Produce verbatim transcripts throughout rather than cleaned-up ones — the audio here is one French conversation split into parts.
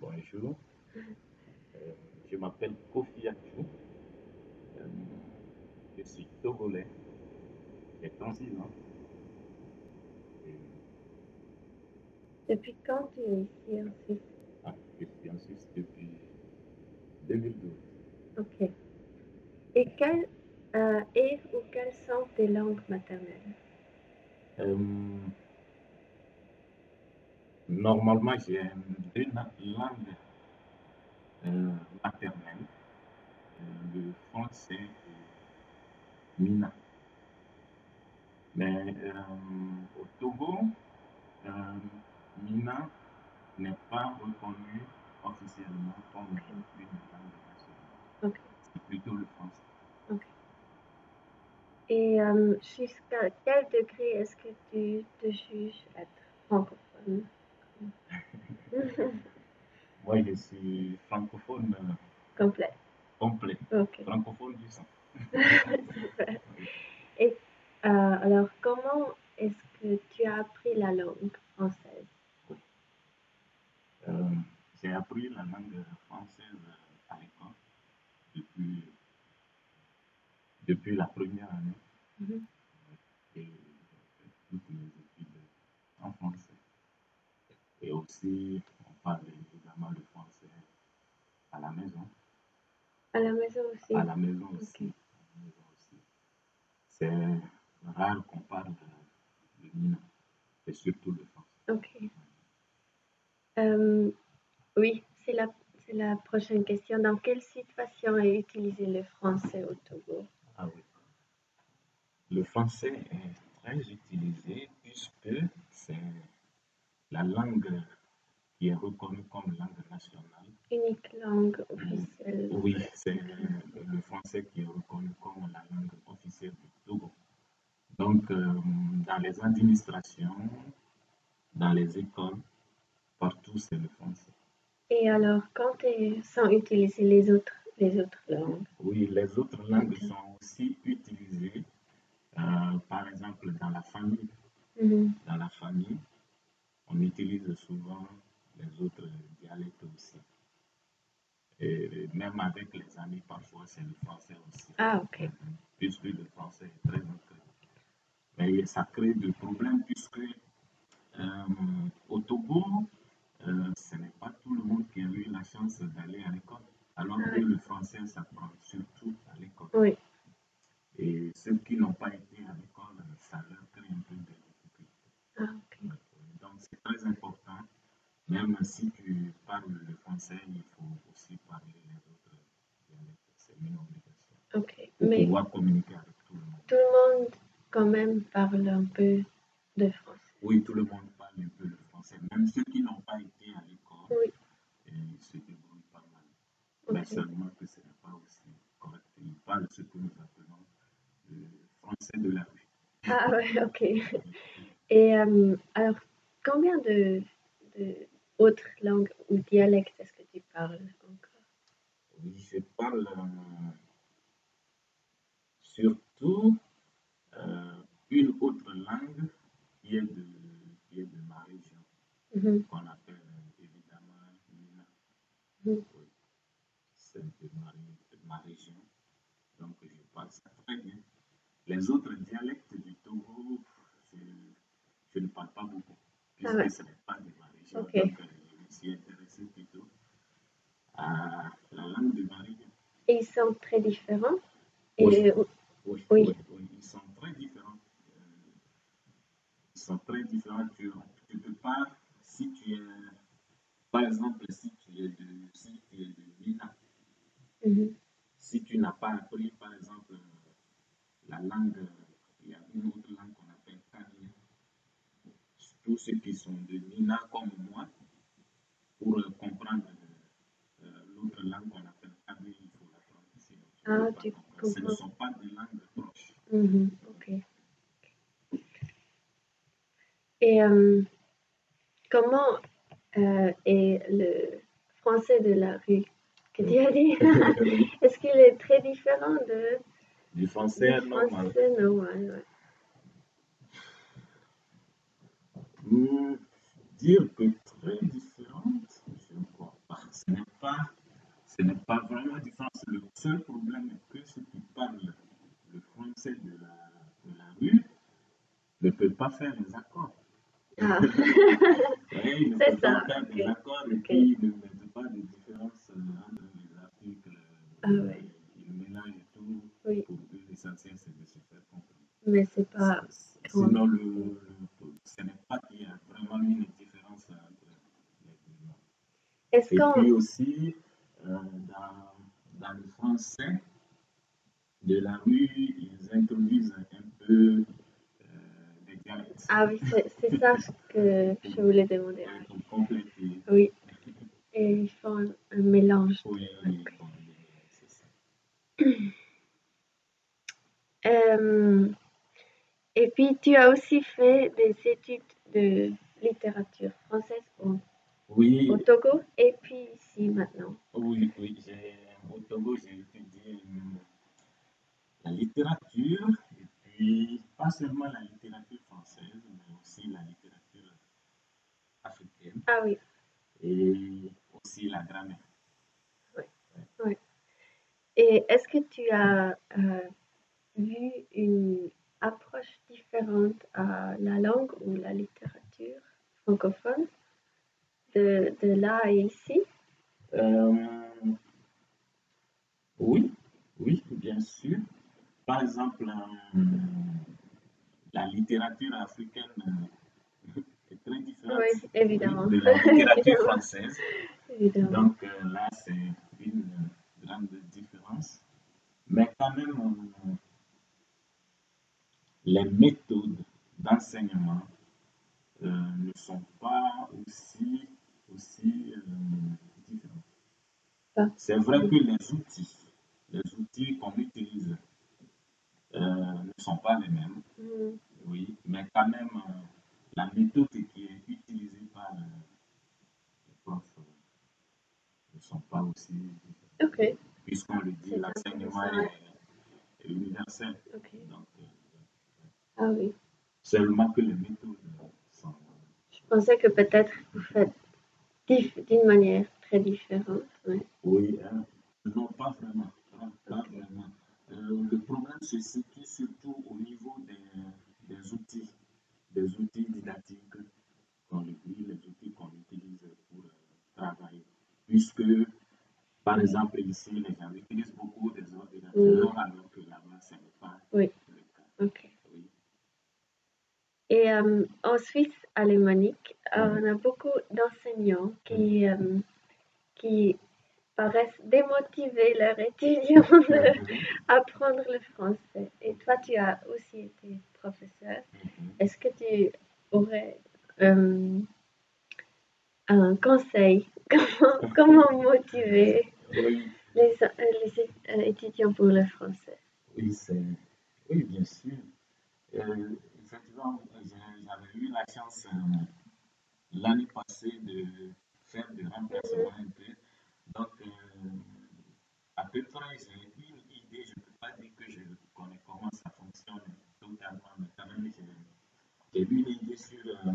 Bonjour, euh, je m'appelle Kofi Akou, euh, je suis togolais, j'ai trente-six ans. Et, Depuis quand tu es ici en Suisse? ah, je suis en Suisse depuis deux mille douze. Ok. Et quelle euh, est ou quelles sont tes langues maternelles? Euh, Normalement, j'ai deux na- langues euh, maternelles, euh, le français et Mina. Mais euh, au Togo, euh, Mina n'est pas reconnue officiellement comme une langue nationale. Ok. C'est plutôt le français. Ok. Et euh, jusqu'à quel degré est-ce que tu te juges être francophone? Moi, je suis francophone euh, Complet. complet, Ok. francophone du sang. Super. Et euh, alors, comment est-ce que tu as appris la langue française? Oui. Euh, j'ai appris la langue française à l'école depuis, depuis la première année Mhm. et j'ai fait toutes mes études en français. Et aussi, on parle évidemment le français à la maison. À la maison aussi? À la maison aussi. Ok. À la maison aussi. C'est rare qu'on parle le Mina, et surtout le français. Ok. Euh, oui, c'est la, c'est la prochaine question. Dans quelle situation est utilisé le français au Togo? Ah oui. Le français est très utilisé puisque c'est la langue qui est reconnue comme langue nationale. Unique langue officielle. Oui, c'est le français qui est reconnu comme la langue officielle du Togo. Donc, euh, dans les administrations, dans les écoles, partout, c'est le français. Et alors, quand est- sont utilisées les autres, les autres langues? Oui, les autres langues sont aussi utilisées, euh, par exemple, dans la famille. Mhm. Dans la famille, on utilise souvent les autres dialectes aussi. Et même avec les amis, parfois, c'est le français aussi. Ah, ok. Puisque le français est très ancré. Mais ça crée des problèmes puisque euh, au Togo, euh, ce n'est pas tout le monde qui a eu la chance d'aller à l'école. Alors que Ouais. le français s'apprend surtout à l'école. Oui. Et ceux qui n'ont pas été à l'école, ça leur crée un peu de difficultés. Ah, ok. Donc c'est très important. Même si tu parles le français, il faut aussi parler les autres dialectes. C'est une obligation. Ok. Pour Mais pouvoir communiquer avec tout le monde. tout le monde, quand même, parle un peu de français. Oui, tout le monde parle un peu le français. Même ceux qui n'ont pas été à l'école, Oui. ils se débrouillent pas mal. Ok. Mais seulement que ce n'est pas aussi correct. Ils parlent ce que nous appelons le français de la rue. Ah, ouais, ok. Et euh, alors, combien de, de autres langues ou dialectes est-ce que tu parles encore? Oui, je parle euh, surtout euh, une autre langue qui est de, qui est de ma région, Mhm. qu'on appelle euh, évidemment Mina. Mhm. Oui, c'est de ma, de ma région, donc je parle ça très bien. Les autres dialectes du Togo, je, je ne parle pas beaucoup, Ah, puisque ouais. ce n'est pas de ma région, Ok. donc euh, je me suis intéressé plutôt à la langue de ma région. Et ils sont très différents? Oui, Et, oui, oui. oui, oui, ils sont très différents. Euh, ils sont très différents. Tu ne peux pas, si tu es, par exemple, si tu es de, si tu es de Mina, Mhm. si tu n'as pas appris, par exemple, la langue, il y a une autre langue qu'on appelle Kanina. Tous ceux qui sont de Mina comme moi, pour euh, comprendre euh, l'autre langue qu'on appelle Kabyle, il faut l'apprendre. Sinon, tu ne Ah, peux pas tu comprendre. Ce ne comprends. sont pas des langues proches. Mhm. Ok. Et euh, comment euh, est le français de la rue que tu as dit? Est-ce qu'il est très différent de, Du français du normal. français normal? Ouais. Hmm, dire que très différente, je ne crois pas. ce n'est pas, ce n'est pas vraiment différent. Le seul problème est que ceux qui parlent le français de la, de la rue ne peuvent pas faire les accords. Ah, Oui, ils ne c'est peuvent pas ça, faire des ok, accords et ok. puis ils ne mettent pas de différence euh, entre les articles. Ah ouais, Ils mélangent tout. oui, Pour eux, l'essentiel, c'est de se faire comprendre. mais c'est C'est- pas c'est- grand. Sinon, le, le- ce n'est pas qu'il y a vraiment une différence entre les deux langues. Est-ce Et qu'on... puis aussi, euh, dans, dans le français de la rue, ils introduisent un peu euh, des dialectes Ah oui, c'est c'est ça ce que pour, je voulais demander. ouais, pour compléter. Oui, et ils font un, un mélange. Oui, de- oui, bon, c'est ça. Euh, et puis, tu as aussi fait des études de littérature française au, Oui, au Togo et puis ici maintenant. oui, oui. j'ai- Au Togo, j'ai étudié euh, la littérature, et puis pas seulement la littérature française, mais aussi la littérature africaine Ah oui, et aussi la grammaire. oui, oui. Et est-ce que tu as euh, vu une approche différente à la langue ou la littérature francophone de, de là et ici? Euh, oui, oui, bien sûr. Par exemple, euh, la littérature africaine euh, est très différente, Oui, oui, évidemment. de la littérature Évidemment. française. Évidemment. Donc euh, là, c'est une euh, grande différence. Mais quand même, euh, les méthodes d'enseignement euh, ne sont pas aussi, aussi euh, différentes. Ça. C'est vrai que les outils, les outils qu'on utilise euh, ne sont pas les mêmes, Mm. oui, mais quand même, euh, la méthode qui est utilisée par euh, les profs euh, ne sont pas aussi différentes. Ok, Puisqu'on le dit, c'est l'enseignement intéressant. est, est universel. Ok. Donc, euh, Ah oui. seulement que les méthodes sont. Je pensais que peut-être vous faites dif- d'une manière très différente. Ouais. Oui, hein. Non, pas vraiment. Pas, pas Ok. vraiment. Euh, le problème se situe surtout au niveau des, des outils, des outils didactiques qu'on utilise, les outils qu'on utilise pour euh, travailler. Puisque, par exemple, ici, les gens utilisent beaucoup des Oui. ordinateurs, alors que là-bas, ce n'est pas Oui. le cas. Ok. Oui. Et euh, en Suisse alémanique, euh, Mhm. on a beaucoup d'enseignants qui, euh, qui paraissent démotiver leurs étudiants Mhm. d'apprendre le français. Et toi, tu as aussi été professeur. Mhm. Est-ce que tu aurais euh, un conseil? Comment, comment motiver Oui, les, les é- étudiants pour le français? oui, c'est, oui, bien sûr. Euh, effectivement, j'ai- j'avais eu la chance euh, l'année passée de faire des remplacements un peu. Donc, euh, à peu près, j'ai une idée, je ne peux pas dire que je connais comment ça fonctionne totalement, mais quand même, j'ai j'ai une idée sur euh,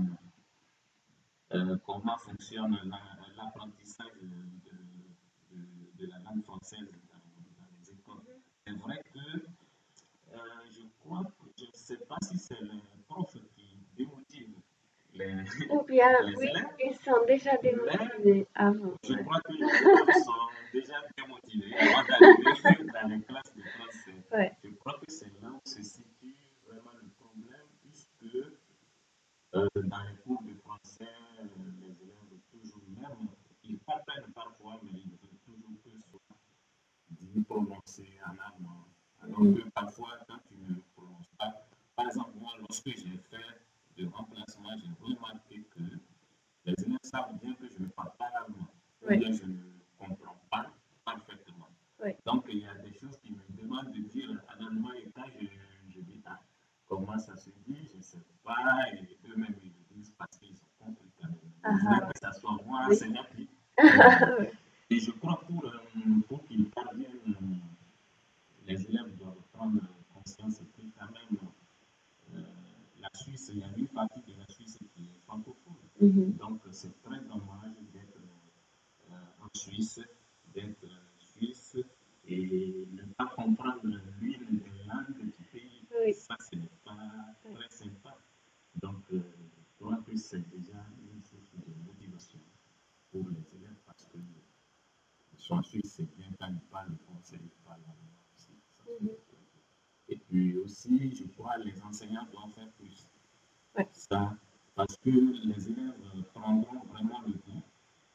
euh, comment fonctionne la- l'apprentissage de, de- de la langue française dans, dans les écoles. C'est vrai que euh, je crois que je ne sais pas si c'est les profs qui démotivent les, Ou bien, les oui, élèves, ils sont déjà mais démotivés avant. je Ouais. crois que les élèves sont déjà démotivés avant d'arriver dans les classes de français. Ouais. Je crois que c'est là où se situe vraiment le problème, puisque euh, dans les cours de français, euh, les élèves, toujours même, ils comprennent parfois, mais ils veulent toujours que ce soit dit, prononcé en allemand. Alors Mhm. que parfois, quand tu ne prononces pas, par exemple, moi, lorsque j'ai fait le remplacement, j'ai remarqué que les élèves savent bien que je ne parle pas l'allemand, ou Ouais. bien je ne comprends pas parfaitement. Ouais. Donc, il y a des choses qui me demandent de dire en allemand, et quand je, je dis, ah, comment ça se dit, je ne sais pas, et eux-mêmes ils le disent parce qu'ils ont compris quand même. Ah, Ils voulaient que ça soit moi, oui. enseignant, qui. Ouais. Et je crois que pour, euh, pour qu'ils parviennent, euh, les élèves doivent prendre conscience que quand même, euh, la Suisse, il y a une partie de la Suisse qui est francophone. Mhm. Donc, c'est très dommage d'être euh, en suisse, d'être suisse et ne pas comprendre l'une des langues du pays. Oui. Ça, ce n'est pas très sympa. Donc, euh, je crois que c'est déjà une source de motivation pour les élèves parce que en Suisse, c'est bien quand ils parlent français, ils parlent allemand aussi. Ça fait- Et puis aussi, je crois que les enseignants doivent faire plus. Ouais. Ça, parce que les élèves euh, prendront vraiment le goût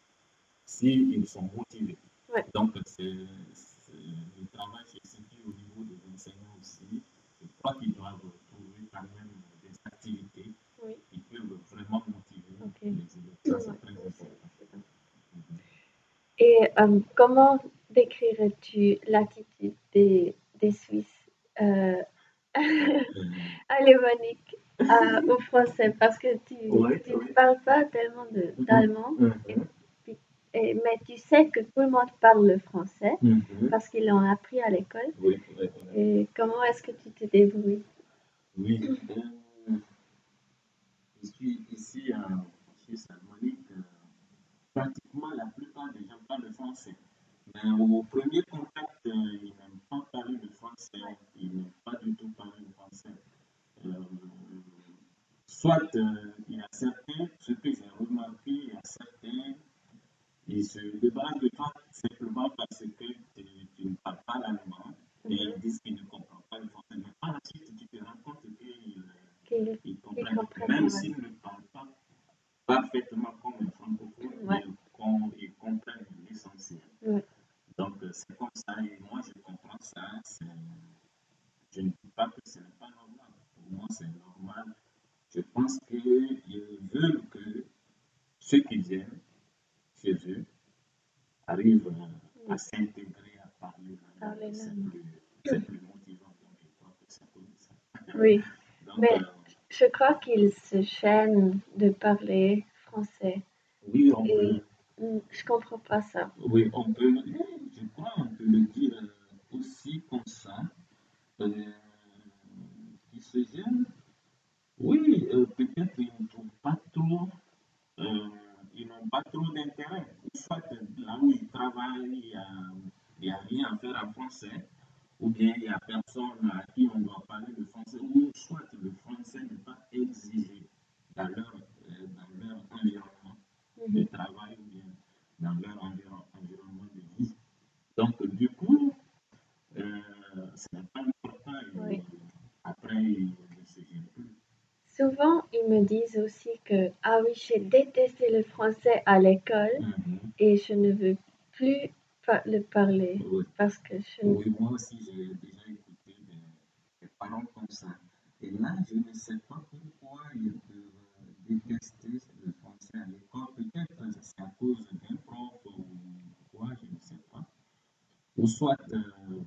s'ils sont motivés. Ouais. Donc, c'est, c'est- le travail se situe au niveau des enseignants aussi. Je crois qu'ils doivent trouver quand même des activités Oui. qui peuvent vraiment motiver Ok. les élèves. Ça, c'est Ouais, très ouais, c'est- important. c'est important. Mhm. Et euh, comment décrirais-tu l'attitude des, des Suisses euh, alémaniques euh, au français? Parce que tu Ouais, tu ne ouais. parles pas tellement de- d'allemand, Mhm. et puis- et- mais tu sais que tout le monde parle le français Mhm. parce qu'ils l'ont appris à l'école. Oui, oui, oui. Et comment est-ce que tu te débrouilles? Oui, euh, je suis ici en Suisse alémanique. euh, Pratiquement la plupart des gens parlent le français. Mais au premier contact, euh, ils n'aiment pas parler le français. Ils n'aiment pas du tout parler le français. Euh, soit euh, il y a certains, ce que j'ai remarqué, il y a certains, ils se débarrassent de toi simplement parce que tu, tu ne parles pas l'allemand et ils disent qu'ils ne comprennent pas le français. Mais par la suite, tu te rends compte qu'ils Qu'ils ils qu'ils comprennent, comprennent, même ouais. s'ils ne parlent pas parfaitement comme un francophone, Ouais. ils, com- ils comprennent l'essentiel. Ouais. Donc, euh, c'est comme ça, et moi, je comprends ça. c'est- Je ne dis pas que ce n'est pas normal. Pour moi, c'est normal. Je pense qu'ils veulent que ceux qui viennent chez eux arrivent euh, à s'intégrer, à parler la langue. Parler C'est l'allemand. plus, c'est plus motivant. Donc, je crois que c'est comme ça. Oui, Donc, mais euh, je crois qu'ils se gênent de parler français. oui, on Et peut, mm, je comprends pas ça. oui, on peut, je crois qu'on peut le dire euh, aussi comme ça. Euh, qui se gênent, oui, euh, peut-être ils ne trouvent pas trop, euh, ils n'ont pas trop d'intérêt. Ou soit euh, là où ils travaillent, il n'y a, il y a rien à faire en français, ou bien il n'y a personne à qui on doit parler le français, ou soit le français n'est pas exigé dans leur, euh, dans leur environnement de Mhm. travail ou bien dans leur environ- environnement de vie. Donc, du coup, euh, ce n'est pas important. Oui. Et après, ils ne se gênent plus. Souvent, ils me disent aussi que, ah oui, j'ai détesté le français à l'école Mhm. et je ne veux plus pa- le parler Oui. parce que je ne... Oui, moi aussi, j'ai déjà écouté des, des parents comme ça. Et là, je ne sais pas pourquoi ils peuvent détester le français à l'école. Peut-être que c'est à cause d'un prof ou quoi, je ne sais pas. Ou soit, euh,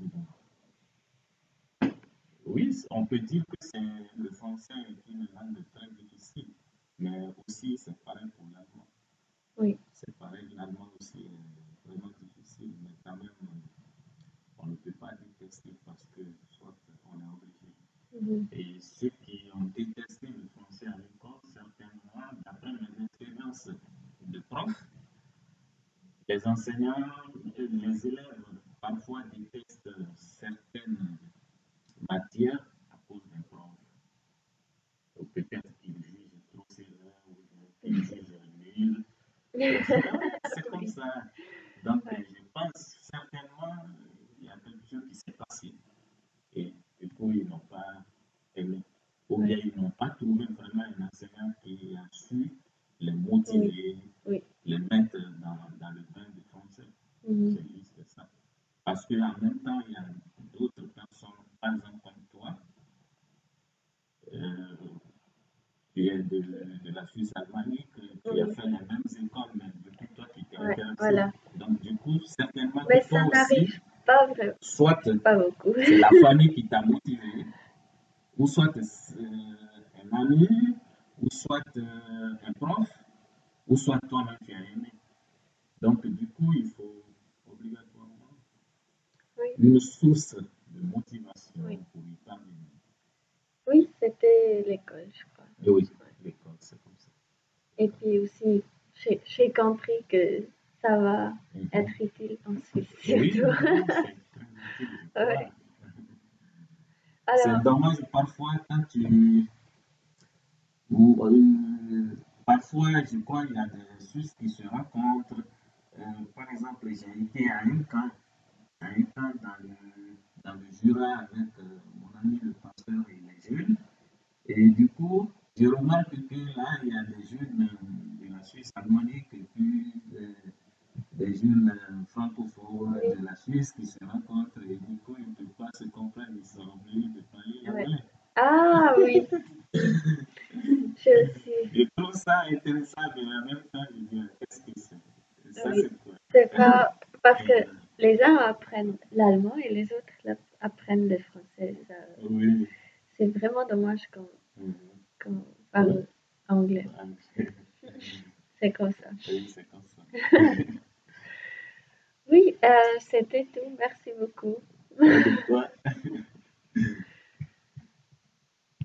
oui, on peut dire que c'est, le français est une langue très difficile, mais aussi c'est pareil pour l'allemand. Oui. C'est pareil, l'allemand aussi est vraiment difficile, mais quand même, on ne peut pas détester parce que soit on est obligé. Mhm. Et ceux qui ont détesté le français à l'école, certainement, d'après mes expériences de prof, les enseignants, les élèves parfois détestent certaines matières à cause d'un prof. Ou peut-être qu'ils jugent trop sévère ou qu'ils jugent nul. Et c'est ouais, c'est comme Oui. ça. Donc, Ouais. je pense certainement il y a quelque chose qui s'est passé. Et du coup, ils n'ont pas aimé. Ou bien Ouais. ils n'ont pas trouvé vraiment un enseignant qui a su les Oui. motiver, Oui. les mettre dans, dans le bain du français. Mhm. C'est juste ça. Parce qu'en même temps, il y a d'autres personnes, par exemple comme toi, euh, tu es de, de la Suisse alémanique, tu as Oui. fait les mêmes écoles, mais depuis toi, tu t'es Ouais, intéressé. voilà. Donc, du coup, certainement Mais que ça toi aussi, n'arrive pas vraiment, soit pas beaucoup. c'est la famille qui t'a motivé, ou soit euh, un ami, ou soit euh, un prof, ou soit toi-même tu as aimé. Donc, du coup, il faut obligatoirement Oui. une source de motivation Oui. pour y parvenir. Oui, c'était l'école, je crois. Et oui, Ouais. l'école, c'est comme ça. Et puis aussi, j'ai j'ai compris que ça va Mhm. être utile en Suisse, Oui, surtout. oui, c'est très utile, je Ouais. crois. C'est Alors, dommage parfois quand tu... ou, euh, parfois, je crois qu'il y a des Suisses qui se rencontrent. Euh, par exemple, j'ai été à un camp, à un camp dans le, dans le Jura avec euh, mon ami le pasteur et les jeunes. Et du coup, je remarque que là, il y a des jeunes euh, de la Suisse harmonique et puis euh, des jeunes euh, francophones oui, de la Suisse qui se rencontrent et du coup, ils ne peuvent pas se comprendre, ils sont obligés de parler ouais. l'anglais. Ah oui, je suis. Je trouve ça intéressant, mais en même temps, je dis, qu'est-ce que c'est? Ça, Oui. c'est quoi? C'est pas parce que Euh, les uns apprennent l'allemand et les autres la- apprennent le français. Ça, oui. c'est vraiment dommage qu'on Mhm. qu'on parle anglais. C'est comme ça. Oui, c'est comme ça. Oui, euh, c'était tout. Merci beaucoup.